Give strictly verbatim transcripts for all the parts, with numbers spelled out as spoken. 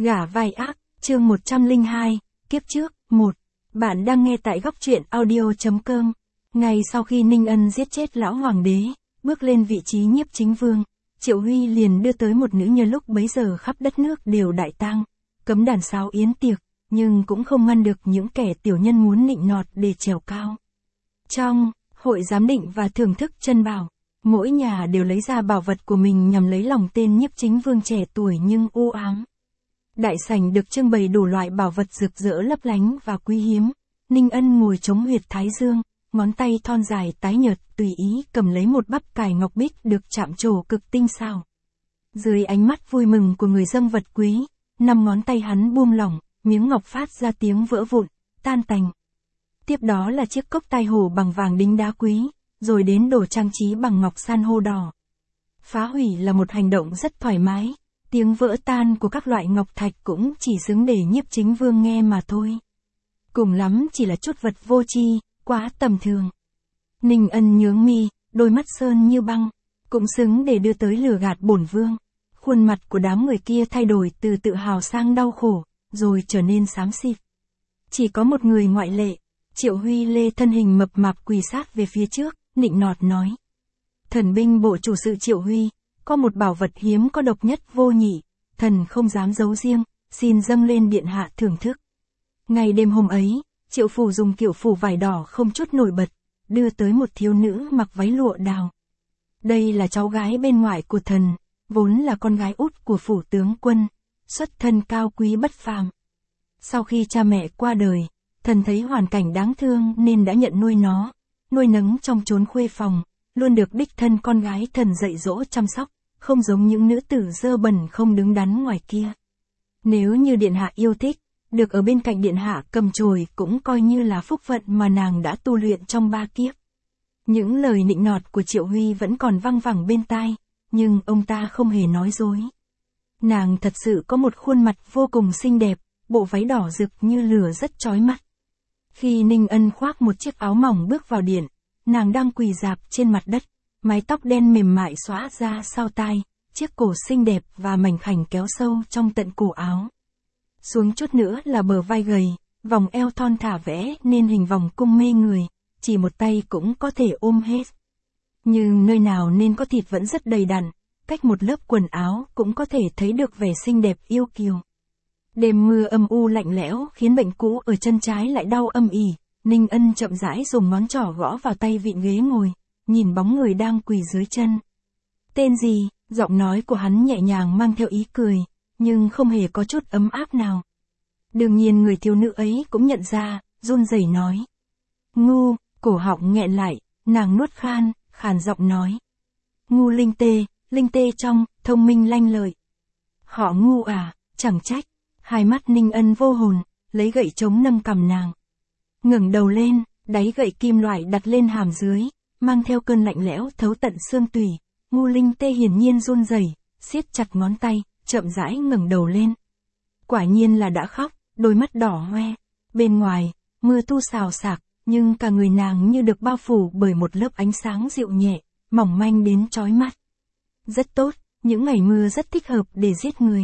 Gả vai ác, chương một trăm lẻ hai, kiếp trước, một. Bạn đang nghe tại góc truyện audio.com. Ngày sau khi Ninh Ân giết chết lão hoàng đế, bước lên vị trí nhiếp chính vương, Triệu Huy liền đưa tới một nữ nhân lúc bấy giờ khắp đất nước đều đại tang, cấm đàn sáo yến tiệc, nhưng cũng không ngăn được những kẻ tiểu nhân muốn nịnh nọt để trèo cao. Trong hội giám định và thưởng thức chân bảo, mỗi nhà đều lấy ra bảo vật của mình nhằm lấy lòng tên nhiếp chính vương trẻ tuổi nhưng u ám. Đại sảnh được trưng bày đủ loại bảo vật rực rỡ lấp lánh và quý hiếm. Ninh Ân ngồi chống huyệt thái dương, ngón tay thon dài tái nhợt tùy ý cầm lấy một bắp cải ngọc bích được chạm trổ cực tinh xảo. Dưới ánh mắt vui mừng của người dâng vật quý, năm ngón tay hắn buông lỏng, miếng ngọc phát ra tiếng vỡ vụn, tan tành. Tiếp đó là chiếc cốc tai hổ bằng vàng đính đá quý, rồi đến đồ trang trí bằng ngọc san hô đỏ. Phá hủy là một hành động rất thoải mái. Tiếng vỡ tan của các loại ngọc thạch cũng chỉ xứng để nhiếp chính vương nghe mà thôi. Cùng lắm chỉ là chút vật vô tri, quá tầm thường. Ninh Ân nhướng mi, đôi mắt sơn như băng, cũng xứng để đưa tới lừa gạt bổn vương. Khuôn mặt của đám người kia thay đổi từ tự hào sang đau khổ, rồi trở nên xám xịt. Chỉ có một người ngoại lệ, Triệu Huy lê thân hình mập mạp quỳ sát về phía trước, nịnh nọt nói. Thần binh bộ chủ sự Triệu Huy, có một bảo vật hiếm có độc nhất vô nhị, thần không dám giấu riêng, xin dâng lên điện hạ thưởng thức. Ngày đêm hôm ấy, Triệu phủ dùng kiểu phủ vải đỏ không chút nổi bật, đưa tới một thiếu nữ mặc váy lụa đào. Đây là cháu gái bên ngoại của thần, vốn là con gái út của phủ tướng quân, xuất thân cao quý bất phàm. Sau khi cha mẹ qua đời, thần thấy hoàn cảnh đáng thương nên đã nhận nuôi nó, nuôi nấng trong chốn khuê phòng, luôn được đích thân con gái thần dạy dỗ chăm sóc, không giống những nữ tử dơ bẩn không đứng đắn ngoài kia. Nếu như điện hạ yêu thích, được ở bên cạnh điện hạ cầm chổi cũng coi như là phúc phận mà nàng đã tu luyện trong ba kiếp. Những lời nịnh nọt của Triệu Huy vẫn còn văng vẳng bên tai, nhưng ông ta không hề nói dối. Nàng thật sự có một khuôn mặt vô cùng xinh đẹp, bộ váy đỏ rực như lửa rất chói mắt. Khi Ninh Ân khoác một chiếc áo mỏng bước vào điện, nàng đang quỳ rạp trên mặt đất, mái tóc đen mềm mại xõa ra sau tai, chiếc cổ xinh đẹp và mảnh khảnh kéo sâu trong tận cổ áo. Xuống chút nữa là bờ vai gầy, vòng eo thon thả vẽ nên hình vòng cung mê người, chỉ một tay cũng có thể ôm hết. Nhưng nơi nào nên có thịt vẫn rất đầy đặn, cách một lớp quần áo cũng có thể thấy được vẻ xinh đẹp yêu kiều. Đêm mưa âm u lạnh lẽo khiến bệnh cũ ở chân trái lại đau âm ỉ. Ninh Ân chậm rãi dùng ngón trỏ gõ vào tay vịn ghế ngồi, nhìn bóng người đang quỳ dưới chân. Tên gì? Giọng nói của hắn nhẹ nhàng mang theo ý cười, nhưng không hề có chút ấm áp nào. Đương nhiên người thiếu nữ ấy cũng nhận ra, run rẩy nói. Ngu, cổ họng nghẹn lại, nàng nuốt khan, khàn giọng nói. Ngu Linh Tê, Linh Tê trong, thông minh lanh lợi. Họ ngu à, chẳng trách. Hai mắt Ninh Ân vô hồn, lấy gậy chống nâng cằm nàng. Ngẩng đầu lên, đáy gậy kim loại đặt lên hàm dưới, mang theo cơn lạnh lẽo thấu tận xương tủy. Ngu Linh Tê hiển nhiên run rẩy, siết chặt ngón tay, chậm rãi ngẩng đầu lên. Quả nhiên là đã khóc, đôi mắt đỏ hoe. Bên ngoài, mưa tu xào xạc, nhưng cả người nàng như được bao phủ bởi một lớp ánh sáng dịu nhẹ, mỏng manh đến chói mắt. Rất tốt, những ngày mưa rất thích hợp để giết người.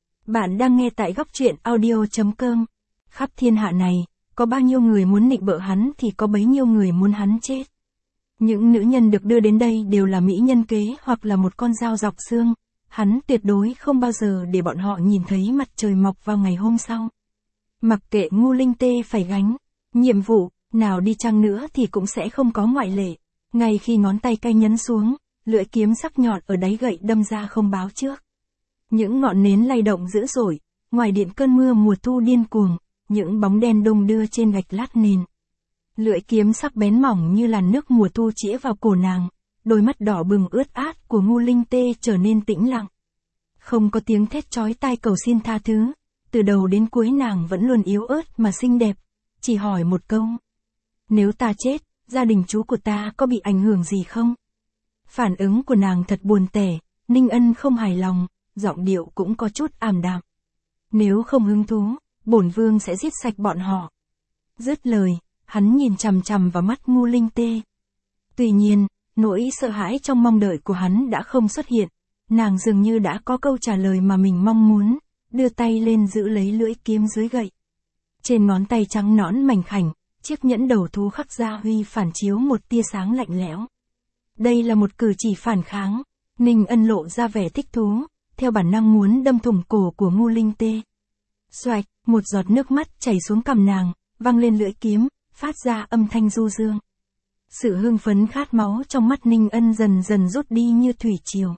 Bạn đang nghe tại góc truyện audio.com. Khắp thiên hạ này, có bao nhiêu người muốn nịnh bợ hắn thì có bấy nhiêu người muốn hắn chết. Những nữ nhân được đưa đến đây đều là mỹ nhân kế hoặc là một con dao dọc xương. Hắn tuyệt đối không bao giờ để bọn họ nhìn thấy mặt trời mọc vào ngày hôm sau. Mặc kệ Ngu Linh Tê phải gánh nhiệm vụ nào đi chăng nữa thì cũng sẽ không có ngoại lệ. Ngay khi ngón tay cay nhấn xuống, lưỡi kiếm sắc nhọn ở đáy gậy đâm ra không báo trước. Những ngọn nến lay động dữ dội, ngoài điện cơn mưa mùa thu điên cuồng, những bóng đen đung đưa trên gạch lát nền. Lưỡi kiếm sắc bén mỏng như làn nước mùa thu chĩa vào cổ nàng, đôi mắt đỏ bừng ướt át của Ngu Linh Tê trở nên tĩnh lặng. Không có tiếng thét chói tai cầu xin tha thứ, từ đầu đến cuối nàng vẫn luôn yếu ớt mà xinh đẹp, chỉ hỏi một câu. Nếu ta chết, gia đình chú của ta có bị ảnh hưởng gì không? Phản ứng của nàng thật buồn tẻ, Ninh Ân không hài lòng, giọng điệu cũng có chút ảm đạm. Nếu không hứng thú, bổn vương sẽ giết sạch bọn họ. Dứt lời, hắn nhìn chằm chằm vào mắt Ngu Linh Tê. Tuy nhiên, nỗi sợ hãi trong mong đợi của hắn đã không xuất hiện, nàng dường như đã có câu trả lời mà mình mong muốn, đưa tay lên giữ lấy lưỡi kiếm dưới gậy. Trên ngón tay trắng nõn mảnh khảnh, chiếc nhẫn đầu thú khắc ra huy phản chiếu một tia sáng lạnh lẽo. Đây là một cử chỉ phản kháng, Ninh Ân lộ ra vẻ thích thú, theo bản năng muốn đâm thủng cổ của Ngô Linh Tê. Xoạch, một giọt nước mắt chảy xuống cằm nàng, văng lên lưỡi kiếm, phát ra âm thanh du dương. Sự hưng phấn khát máu trong mắt Ninh Ân dần dần rút đi như thủy triều.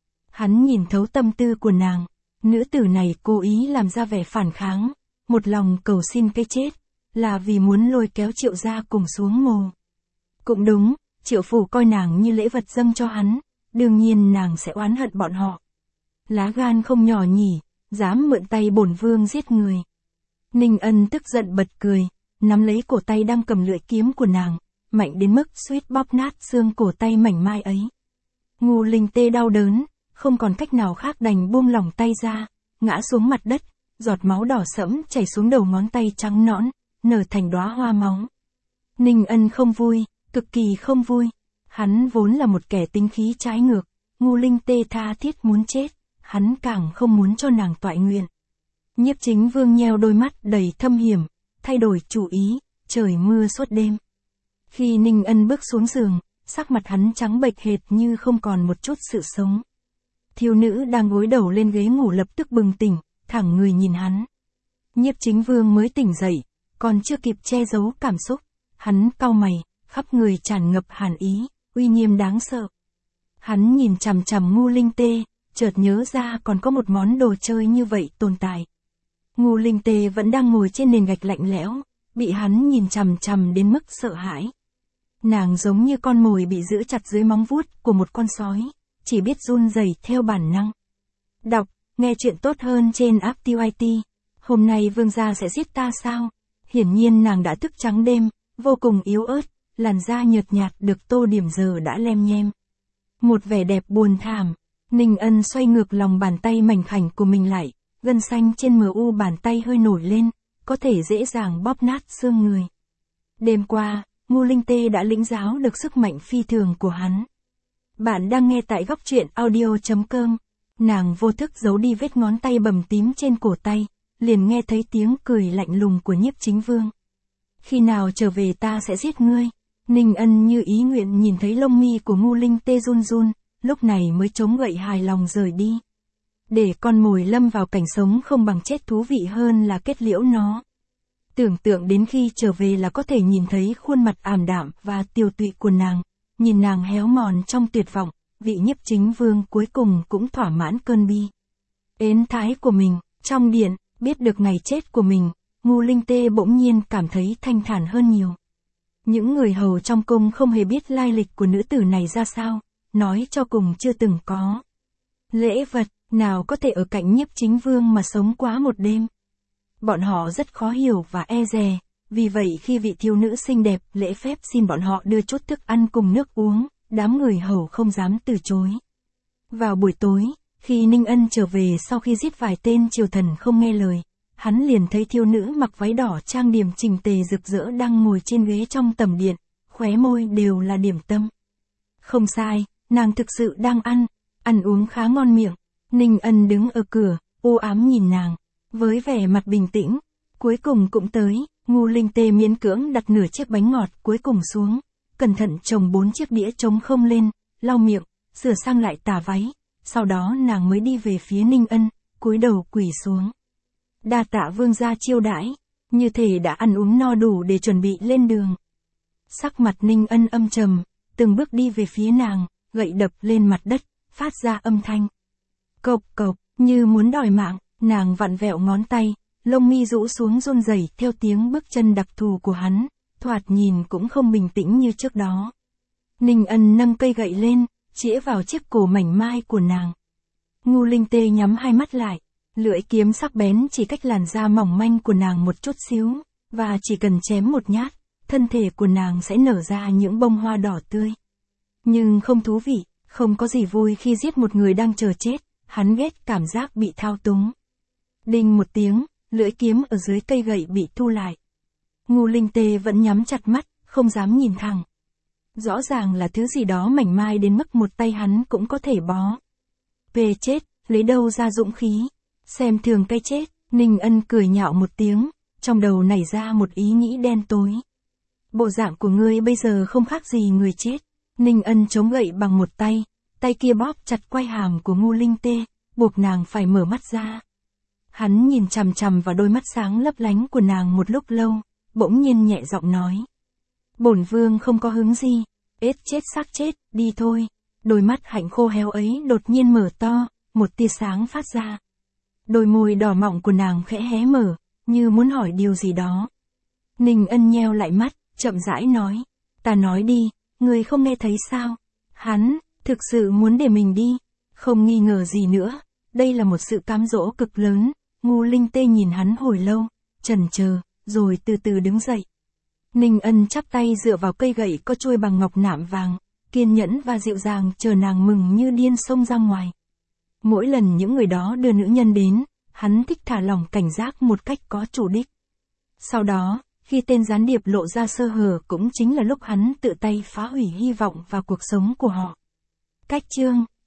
Hắn nhìn thấu tâm tư của nàng, nữ tử này cố ý làm ra vẻ phản kháng, một lòng cầu xin cái chết, là vì muốn lôi kéo Triệu gia cùng xuống mồ. Cũng đúng, Triệu phủ coi nàng như lễ vật dâng cho hắn, đương nhiên nàng sẽ oán hận bọn họ. Lá gan không nhỏ nhỉ, dám mượn tay bổn vương giết người. Ninh Ân tức giận bật cười, nắm lấy cổ tay đang cầm lưỡi kiếm của nàng, mạnh đến mức suýt bóp nát xương cổ tay mảnh mai ấy. Ngô Linh Tê đau đớn, không còn cách nào khác đành buông lỏng tay ra, ngã xuống mặt đất, giọt máu đỏ sẫm chảy xuống đầu ngón tay trắng nõn, nở thành đóa hoa máu. Ninh Ân không vui, cực kỳ không vui. Hắn vốn là một kẻ tính khí trái ngược, Ngô Linh Tê tha thiết muốn chết, hắn càng không muốn cho nàng toại nguyện. Nhiếp Chính Vương nheo đôi mắt đầy thâm hiểm, thay đổi chủ ý, trời mưa suốt đêm. Khi Ninh Ân bước xuống giường, sắc mặt hắn trắng bệch hệt như không còn một chút sự sống. Thiếu nữ đang gối đầu lên ghế ngủ lập tức bừng tỉnh, thẳng người nhìn hắn. Nhiếp Chính Vương mới tỉnh dậy, còn chưa kịp che giấu cảm xúc, hắn cau mày, khắp người tràn ngập hàn ý, uy nghiêm đáng sợ. Hắn nhìn chằm chằm Ngô Linh Tê, chợt nhớ ra còn có một món đồ chơi như vậy tồn tại. Ngô Linh Tê vẫn đang ngồi trên nền gạch lạnh lẽo, bị hắn nhìn chằm chằm đến mức sợ hãi. Nàng giống như con mồi bị giữ chặt dưới móng vuốt của một con sói, chỉ biết run rẩy theo bản năng. Đọc, nghe chuyện tốt hơn trên app tê i tê. Hôm nay vương gia sẽ giết ta sao? Hiển nhiên nàng đã thức trắng đêm, vô cùng yếu ớt, làn da nhợt nhạt được tô điểm giờ đã lem nhem. Một vẻ đẹp buồn thảm, Ninh Ân xoay ngược lòng bàn tay mảnh khảnh của mình lại, gân xanh trên mờ u bàn tay hơi nổi lên, có thể dễ dàng bóp nát xương người. Đêm qua, Ngô Linh Tê đã lĩnh giáo được sức mạnh phi thường của hắn. Bạn đang nghe tại góc truyện audio chấm com. Nàng vô thức giấu đi vết ngón tay bầm tím trên cổ tay, liền nghe thấy tiếng cười lạnh lùng của Nhiếp Chính Vương. Khi nào trở về ta sẽ giết ngươi. Ninh Ân như ý nguyện nhìn thấy lông mi của Ngô Linh Tê run run, lúc này mới chống gậy hài lòng rời đi. Để con mồi lâm vào cảnh sống không bằng chết thú vị hơn là kết liễu nó. Tưởng tượng đến khi trở về là có thể nhìn thấy khuôn mặt ảm đạm và tiều tụy của nàng, nhìn nàng héo mòn trong tuyệt vọng, vị Nhiếp Chính Vương cuối cùng cũng thỏa mãn cơn bi ến thái của mình. Trong điện, biết được ngày chết của mình, Ngô Linh Tê bỗng nhiên cảm thấy thanh thản hơn nhiều. Những người hầu trong cung không hề biết lai lịch của nữ tử này ra sao, nói cho cùng chưa từng có lễ vật nào có thể ở cạnh Nhiếp Chính Vương mà sống quá một đêm. Bọn họ rất khó hiểu và e dè, vì vậy khi vị thiếu nữ xinh đẹp lễ phép xin bọn họ đưa chút thức ăn cùng nước uống, đám người hầu không dám từ chối. Vào buổi tối, khi Ninh Ân trở về sau khi giết vài tên triều thần không nghe lời, hắn liền thấy thiếu nữ mặc váy đỏ trang điểm chỉnh tề rực rỡ đang ngồi trên ghế trong tầm điện, khóe môi đều là điểm tâm. Không sai, nàng thực sự đang ăn, ăn uống khá ngon miệng. Ninh Ân đứng ở cửa, u ám nhìn nàng, với vẻ mặt bình tĩnh. Cuối cùng cũng tới, Ngô Linh Tê miễn cưỡng đặt nửa chiếc bánh ngọt cuối cùng xuống, cẩn thận chồng bốn chiếc đĩa trống không lên, lau miệng, sửa sang lại tà váy, sau đó nàng mới đi về phía Ninh Ân, cúi đầu quỳ xuống. Đa tạ vương gia chiêu đãi, như thể đã ăn uống no đủ để chuẩn bị lên đường. Sắc mặt Ninh Ân âm trầm, từng bước đi về phía nàng, gậy đập lên mặt đất, phát ra âm thanh cộc cộc, như muốn đòi mạng. Nàng vặn vẹo ngón tay, lông mi rũ xuống run rẩy theo tiếng bước chân đặc thù của hắn, thoạt nhìn cũng không bình tĩnh như trước đó. Ninh Ân nâng cây gậy lên, chĩa vào chiếc cổ mảnh mai của nàng. Ngô Linh Tê nhắm hai mắt lại, lưỡi kiếm sắc bén chỉ cách làn da mỏng manh của nàng một chút xíu, và chỉ cần chém một nhát, thân thể của nàng sẽ nở ra những bông hoa đỏ tươi. Nhưng không thú vị, không có gì vui khi giết một người đang chờ chết, hắn ghét cảm giác bị thao túng. Đinh một tiếng, lưỡi kiếm ở dưới cây gậy bị thu lại. Ngô Linh Tê vẫn nhắm chặt mắt, không dám nhìn thẳng. Rõ ràng là thứ gì đó mảnh mai đến mức một tay hắn cũng có thể bó. Về chết, lấy đâu ra dũng khí. Xem thường cái chết, Ninh Ân cười nhạo một tiếng, trong đầu nảy ra một ý nghĩ đen tối. Bộ dạng của ngươi bây giờ không khác gì người chết. Ninh Ân chống gậy bằng một tay, tay kia bóp chặt quai hàm của Ngô Linh Tê, buộc nàng phải mở mắt ra. Hắn nhìn chằm chằm vào đôi mắt sáng lấp lánh của nàng một lúc lâu, bỗng nhiên nhẹ giọng nói. Bổn vương không có hứng gì, ết chết xác chết, đi thôi. Đôi mắt hạnh khô héo ấy đột nhiên mở to, một tia sáng phát ra. Đôi môi đỏ mọng của nàng khẽ hé mở, như muốn hỏi điều gì đó. Ninh Ân nheo lại mắt, chậm rãi nói. Ta nói đi, người không nghe thấy sao? Hắn, thực sự muốn để mình đi, không nghi ngờ gì nữa. Đây là một sự cám dỗ cực lớn. Ngô Linh Tê nhìn hắn hồi lâu, chần chờ, rồi từ từ đứng dậy. Ninh Ân chắp tay dựa vào cây gậy có chuôi bằng ngọc nạm vàng, kiên nhẫn và dịu dàng chờ nàng mừng như điên xông ra ngoài. Mỗi lần những người đó đưa nữ nhân đến, hắn thích thả lỏng cảnh giác một cách có chủ đích. Sau đó, khi tên gián điệp lộ ra sơ hở cũng chính là lúc hắn tự tay phá hủy hy vọng vào cuộc sống của họ. Cách chương